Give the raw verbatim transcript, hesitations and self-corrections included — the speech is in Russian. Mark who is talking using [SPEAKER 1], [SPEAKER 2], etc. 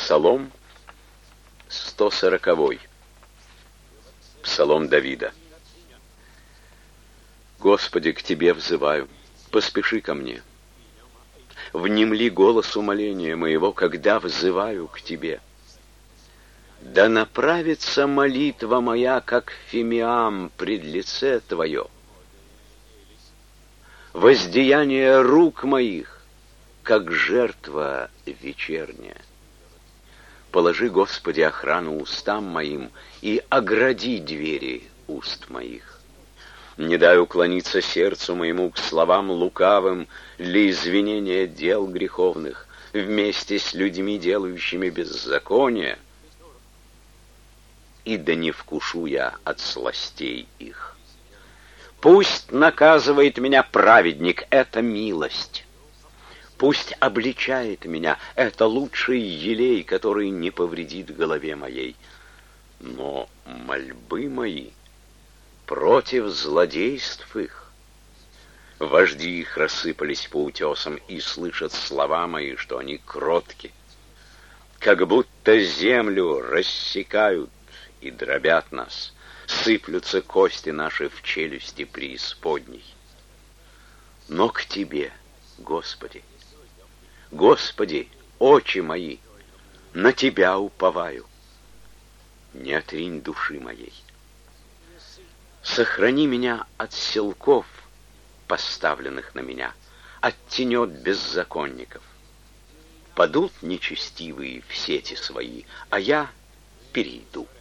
[SPEAKER 1] Псалом сто сороковой. Псалом Давида. Господи, к Тебе взываю, поспеши ко мне. Внемли голос умоления моего, когда взываю к Тебе. Да направится молитва моя, как фимиам, пред лице Твое. Воздеяние рук моих, как жертва вечерняя. Положи, Господи, охрану устам моим и огради двери уст моих. Не дай уклониться сердцу моему к словам лукавым для извинения дел греховных вместе с людьми, делающими беззаконие, и да не вкушу я от сластей их. Пусть наказывает меня праведник, это милость. Пусть обличает меня, это лучший елей, который не повредит голове моей. Но мольбы мои против злодейств их. Вожди их рассыпались по утесам и слышат слова мои, что они кротки. Как будто землю рассекают и дробят нас, сыплются кости наши в челюсти преисподней. Но к Тебе, Господи, Господи, очи мои, на Тебя уповаю. Не отринь души моей. Сохрани меня от селков, поставленных на меня, от тенет беззаконников. Падут нечестивые в сети свои, а я перейду.